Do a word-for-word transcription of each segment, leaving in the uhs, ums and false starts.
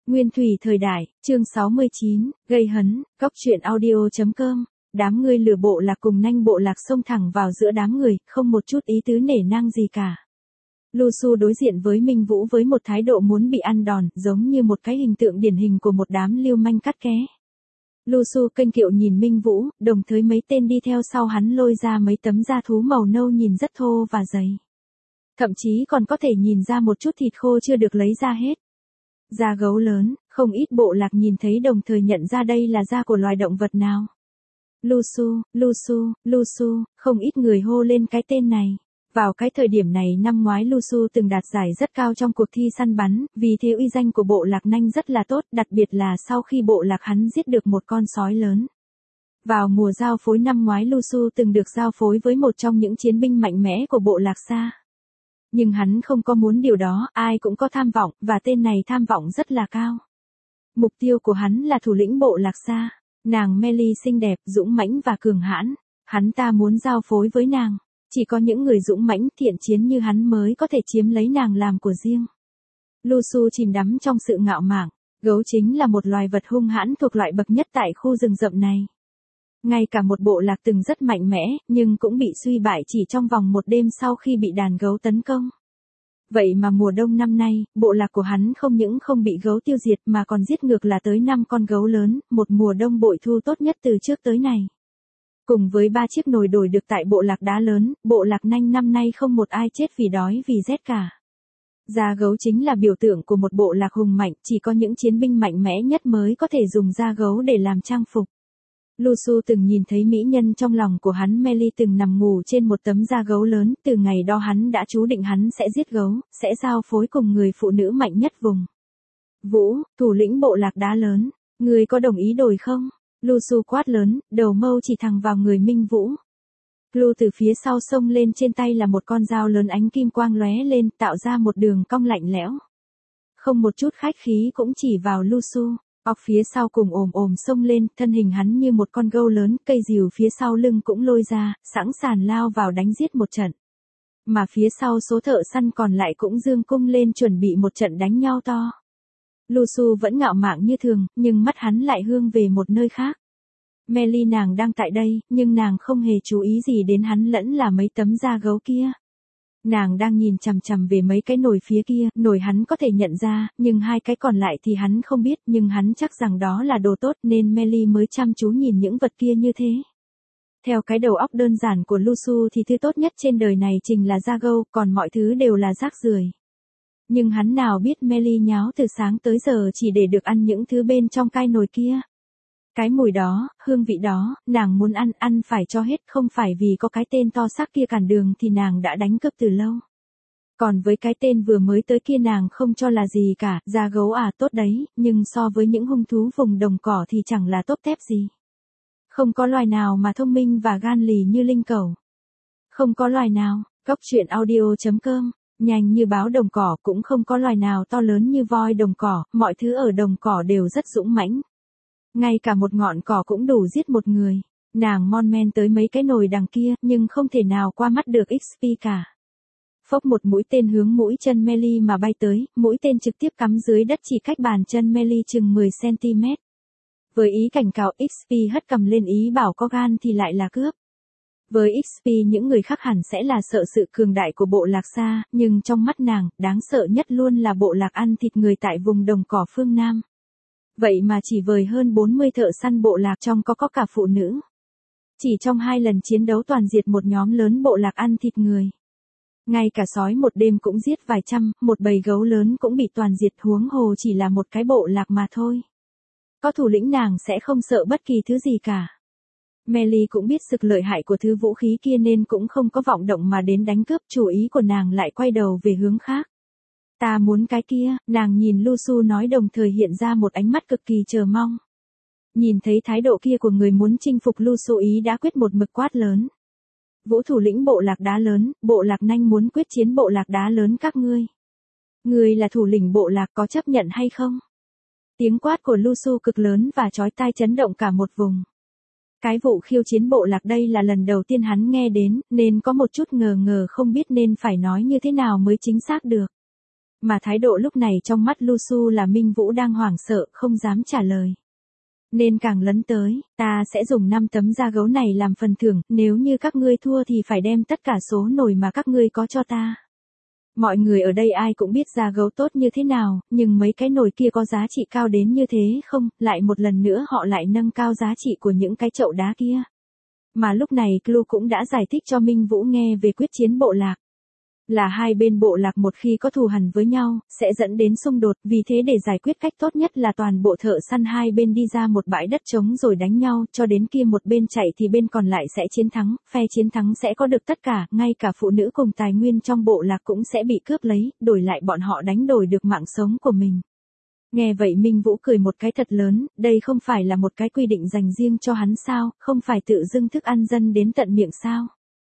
Nguyên thủy thời đại, chương sáu mươi chín, gây hấn, góc truyện audio.com, đám người lừa bộ lạc cùng nanh bộ lạc xông thẳng vào giữa đám người, không một chút ý tứ nể nang gì cả. Lusu đối diện với Minh Vũ với một thái độ muốn bị ăn đòn, giống như một cái hình tượng điển hình của một đám lưu manh cắt ké. Lusu kênh kiệu nhìn Minh Vũ, đồng thời mấy tên đi theo sau hắn lôi ra mấy tấm da thú màu nâu nhìn rất thô và dày. Thậm chí còn có thể nhìn ra một chút thịt khô chưa được lấy ra hết. Da gấu lớn, không ít bộ lạc nhìn thấy đồng thời nhận ra đây là da của loài động vật nào. Lusu, Lusu, Lusu, không ít người hô lên cái tên này. Vào cái thời điểm này năm ngoái Lusu từng đạt giải rất cao trong cuộc thi săn bắn, vì thế uy danh của bộ lạc nanh rất là tốt, đặc biệt là sau khi bộ lạc hắn giết được một con sói lớn. Vào mùa giao phối năm ngoái Lusu từng được giao phối với một trong những chiến binh mạnh mẽ của bộ lạc Sa. Nhưng hắn không có muốn điều đó, ai cũng có tham vọng, và tên này tham vọng rất là cao. Mục tiêu của hắn là thủ lĩnh bộ lạc Sa. Nàng Melly xinh đẹp, dũng mãnh và cường hãn. Hắn ta muốn giao phối với nàng. Chỉ có những người dũng mãnh thiện chiến như hắn mới có thể chiếm lấy nàng làm của riêng. Lusu chìm đắm trong sự ngạo mạn. Gấu chính là một loài vật hung hãn thuộc loại bậc nhất tại khu rừng rậm này. Ngay cả một bộ lạc từng rất mạnh mẽ, nhưng cũng bị suy bại chỉ trong vòng một đêm sau khi bị đàn gấu tấn công. Vậy mà mùa đông năm nay, bộ lạc của hắn không những không bị gấu tiêu diệt mà còn giết ngược là tới năm con gấu lớn, một mùa đông bội thu tốt nhất từ trước tới này. Cùng với ba chiếc nồi đổi được tại bộ lạc đá lớn, bộ lạc nanh năm nay không một ai chết vì đói vì rét cả. Da gấu chính là biểu tượng của một bộ lạc hùng mạnh, chỉ có những chiến binh mạnh mẽ nhất mới có thể dùng da gấu để làm trang phục. Lusu từng nhìn thấy mỹ nhân trong lòng của hắn Melly từng nằm ngủ trên một tấm da gấu lớn, từ ngày đó hắn đã chú định hắn sẽ giết gấu, sẽ giao phối cùng người phụ nữ mạnh nhất vùng. Vũ, thủ lĩnh bộ lạc đá lớn, người có đồng ý đổi không? Lusu quát lớn, đầu mâu chỉ thẳng vào người Minh Vũ. Lu từ phía sau xông lên, trên tay là một con dao lớn ánh kim quang lóe lên, tạo ra một đường cong lạnh lẽo. Không một chút khách khí cũng chỉ vào Lusu. Ọc phía sau cùng ồm ồm xông lên, thân hình hắn như một con gâu lớn, cây rìu phía sau lưng cũng lôi ra, sẵn sàng lao vào đánh giết một trận. Mà phía sau số thợ săn còn lại cũng dương cung lên chuẩn bị một trận đánh nhau to. Lusu vẫn ngạo mạn như thường, nhưng mắt hắn lại hướng về một nơi khác. Melly nàng đang tại đây, nhưng nàng không hề chú ý gì đến hắn lẫn là mấy tấm da gấu kia. Nàng đang nhìn chằm chằm về mấy cái nồi phía kia, nồi hắn có thể nhận ra, nhưng hai cái còn lại thì hắn không biết, nhưng hắn chắc rằng đó là đồ tốt nên Melly mới chăm chú nhìn những vật kia như thế. Theo cái đầu óc đơn giản của Lusu thì thứ tốt nhất trên đời này chính là da gấu, còn mọi thứ đều là rác rưởi. Nhưng hắn nào biết Melly nháo từ sáng tới giờ chỉ để được ăn những thứ bên trong cái nồi kia. Cái mùi đó, hương vị đó, nàng muốn ăn, ăn phải cho hết, không phải vì có cái tên to xác kia cản đường thì nàng đã đánh cướp từ lâu. Còn với cái tên vừa mới tới kia nàng không cho là gì cả, da gấu à tốt đấy, nhưng so với những hung thú vùng đồng cỏ thì chẳng là tốt tép gì. Không có loài nào mà thông minh và gan lì như linh cẩu. Không có loài nào, góc truyện audio.com, nhanh như báo đồng cỏ, cũng không có loài nào to lớn như voi đồng cỏ, mọi thứ ở đồng cỏ đều rất dũng mãnh. Ngay cả một ngọn cỏ cũng đủ giết một người. Nàng mon men tới mấy cái nồi đằng kia, nhưng không thể nào qua mắt được ích pê cả. Phốc một mũi tên hướng mũi chân Melly mà bay tới, mũi tên trực tiếp cắm dưới đất chỉ cách bàn chân Melly chừng mười xăng-ti-mét. Với ý cảnh cáo, ích pê hất cầm lên ý bảo có gan thì lại là cướp. Với ích pê những người khác hẳn sẽ là sợ sự cường đại của bộ lạc Sa, nhưng trong mắt nàng, đáng sợ nhất luôn là bộ lạc ăn thịt người tại vùng đồng cỏ phương Nam. Vậy mà chỉ với hơn bốn mươi thợ săn bộ lạc trong có có cả phụ nữ. Chỉ trong hai lần chiến đấu toàn diệt một nhóm lớn bộ lạc ăn thịt người. Ngay cả sói một đêm cũng giết vài trăm, một bầy gấu lớn cũng bị toàn diệt, huống hồ chỉ là một cái bộ lạc mà thôi. Có thủ lĩnh nàng sẽ không sợ bất kỳ thứ gì cả. Melly cũng biết sự lợi hại của thứ vũ khí kia nên cũng không có vọng động mà đến đánh cướp, chủ ý của nàng lại quay đầu về hướng khác. Ta muốn cái kia, nàng nhìn Lusu nói đồng thời hiện ra một ánh mắt cực kỳ chờ mong. Nhìn thấy thái độ kia của người muốn chinh phục Lusu ý đã quyết một mực quát lớn. Vũ thủ lĩnh bộ lạc đá lớn, bộ lạc nanh muốn quyết chiến bộ lạc đá lớn các ngươi. Ngươi là thủ lĩnh bộ lạc có chấp nhận hay không? Tiếng quát của Lusu cực lớn và chói tai chấn động cả một vùng. Cái vụ khiêu chiến bộ lạc đây là lần đầu tiên hắn nghe đến, nên có một chút ngờ ngờ không biết nên phải nói như thế nào mới chính xác được. Mà thái độ lúc này trong mắt Lusu là Minh Vũ đang hoảng sợ, không dám trả lời. Nên càng lấn tới, ta sẽ dùng năm tấm da gấu này làm phần thưởng, nếu như các ngươi thua thì phải đem tất cả số nồi mà các ngươi có cho ta. Mọi người ở đây ai cũng biết da gấu tốt như thế nào, nhưng mấy cái nồi kia có giá trị cao đến như thế không, lại một lần nữa họ lại nâng cao giá trị của những cái chậu đá kia. Mà lúc này Clu cũng đã giải thích cho Minh Vũ nghe về quyết chiến bộ lạc. Là hai bên bộ lạc một khi có thù hằn với nhau, sẽ dẫn đến xung đột, vì thế để giải quyết cách tốt nhất là toàn bộ thợ săn hai bên đi ra một bãi đất trống rồi đánh nhau, cho đến kia một bên chạy thì bên còn lại sẽ chiến thắng, phe chiến thắng sẽ có được tất cả, ngay cả phụ nữ cùng tài nguyên trong bộ lạc cũng sẽ bị cướp lấy, đổi lại bọn họ đánh đổi được mạng sống của mình. Nghe vậy Minh Vũ cười một cái thật lớn, đây không phải là một cái quy định dành riêng cho hắn sao, không phải tự dưng thức ăn dân đến tận miệng sao.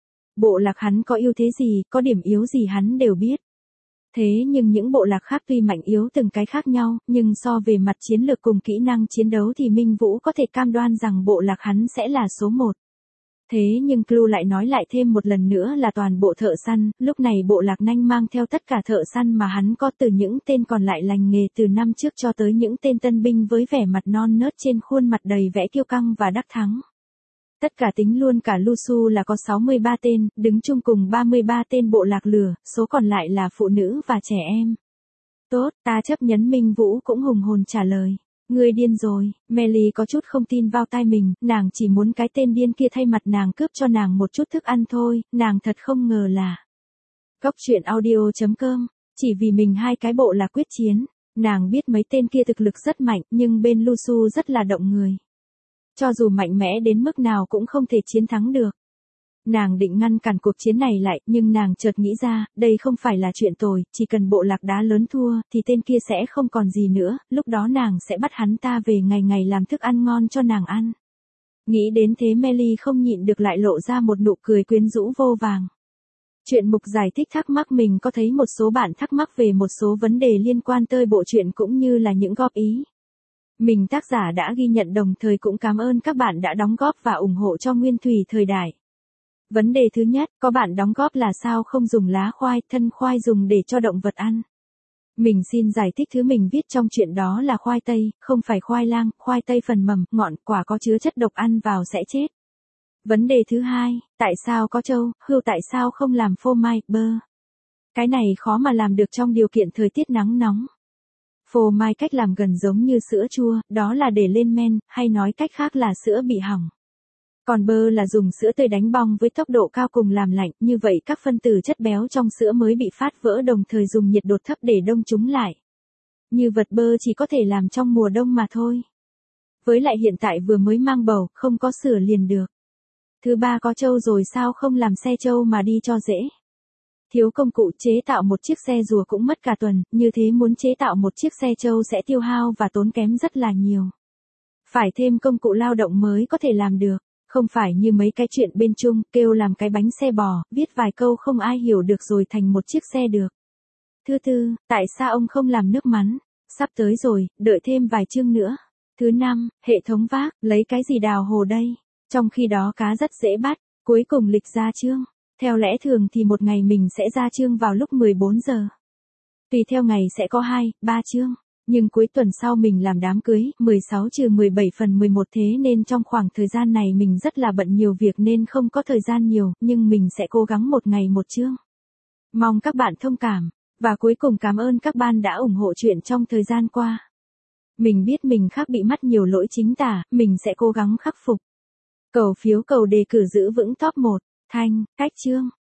Bộ lạc hắn có ưu thế gì, có điểm yếu gì hắn đều biết. Thế nhưng những bộ lạc khác tuy mạnh yếu từng cái khác nhau, nhưng so về mặt chiến lược cùng kỹ năng chiến đấu thì Minh Vũ có thể cam đoan rằng bộ lạc hắn sẽ là số một. Thế nhưng Clu lại nói lại thêm một lần nữa là toàn bộ thợ săn, lúc này bộ lạc Nanh mang theo tất cả thợ săn mà hắn có từ những tên còn lại lành nghề từ năm trước cho tới những tên tân binh với vẻ mặt non nớt trên khuôn mặt đầy vẻ kiêu căng và đắc thắng. Tất cả tính luôn cả Lusu là có sáu mươi ba tên, đứng chung cùng ba mươi ba tên bộ lạc lửa, số còn lại là phụ nữ và trẻ em. Tốt, ta chấp nhấn. Minh Vũ cũng hùng hồn trả lời. Ngươi điên rồi, Melly có chút không tin vào tai mình, nàng chỉ muốn cái tên điên kia thay mặt nàng cướp cho nàng một chút thức ăn thôi, nàng thật không ngờ là. Góc truyện audio chấm com, chỉ vì mình hai cái bộ lạc quyết chiến, nàng biết mấy tên kia thực lực rất mạnh nhưng bên Lusu rất là động người. Cho dù mạnh mẽ đến mức nào cũng không thể chiến thắng được. Nàng định ngăn cản cuộc chiến này lại, nhưng nàng chợt nghĩ ra, đây không phải là chuyện tồi, chỉ cần bộ lạc đá lớn thua, thì tên kia sẽ không còn gì nữa, lúc đó nàng sẽ bắt hắn ta về ngày ngày làm thức ăn ngon cho nàng ăn. Nghĩ đến thế Melly không nhịn được lại lộ ra một nụ cười quyến rũ vô vàng. Chuyện mục giải thích thắc mắc. Mình có thấy một số bạn thắc mắc về một số vấn đề liên quan tới bộ truyện cũng như là những góp ý. Mình tác giả đã ghi nhận đồng thời cũng cảm ơn các bạn đã đóng góp và ủng hộ cho Nguyên Thủy thời đại. Vấn đề thứ nhất, có bạn đóng góp là sao không dùng lá khoai, thân khoai dùng để cho động vật ăn. Mình xin giải thích thứ mình viết trong chuyện đó là khoai tây, không phải khoai lang, khoai tây phần mầm, ngọn, quả có chứa chất độc ăn vào sẽ chết. Vấn đề thứ hai, tại sao có trâu, hươu tại sao không làm phô mai, bơ. Cái này khó mà làm được trong điều kiện thời tiết nắng nóng. Phô mai cách làm gần giống như sữa chua, đó là để lên men, hay nói cách khác là sữa bị hỏng. Còn bơ là dùng sữa tươi đánh bong với tốc độ cao cùng làm lạnh, như vậy các phân tử chất béo trong sữa mới bị phát vỡ đồng thời dùng nhiệt độ thấp để đông chúng lại. Như vật bơ chỉ có thể làm trong mùa đông mà thôi. Với lại hiện tại vừa mới mang bầu, không có sữa liền được. Thứ ba, có trâu rồi sao không làm xe trâu mà đi cho dễ. Thiếu công cụ chế tạo một chiếc xe rùa cũng mất cả tuần, như thế muốn chế tạo một chiếc xe trâu sẽ tiêu hao và tốn kém rất là nhiều. Phải thêm công cụ lao động mới có thể làm được, không phải như mấy cái chuyện bên Trung, kêu làm cái bánh xe bò, viết vài câu không ai hiểu được rồi thành một chiếc xe được. Thứ tư, tại sao ông không làm nước mắm? Sắp tới rồi, đợi thêm vài chương nữa. Thứ năm, hệ thống vác, lấy cái gì đào hồ đây? Trong khi đó cá rất dễ bắt, cuối cùng lịch ra chương. Theo lẽ thường thì một ngày mình sẽ ra chương vào lúc mười bốn giờ. Tùy theo ngày sẽ có hai, ba chương. Nhưng cuối tuần sau mình làm đám cưới, mười sáu trừ mười bảy phần mười một thế nên trong khoảng thời gian này mình rất là bận nhiều việc nên không có thời gian nhiều, nhưng mình sẽ cố gắng một ngày một chương. Mong các bạn thông cảm. Và cuối cùng cảm ơn các bạn đã ủng hộ chuyện trong thời gian qua. Mình biết mình khác bị mắc nhiều lỗi chính tả, mình sẽ cố gắng khắc phục. Cầu phiếu cầu đề cử giữ vững top một, thanh, cách chương.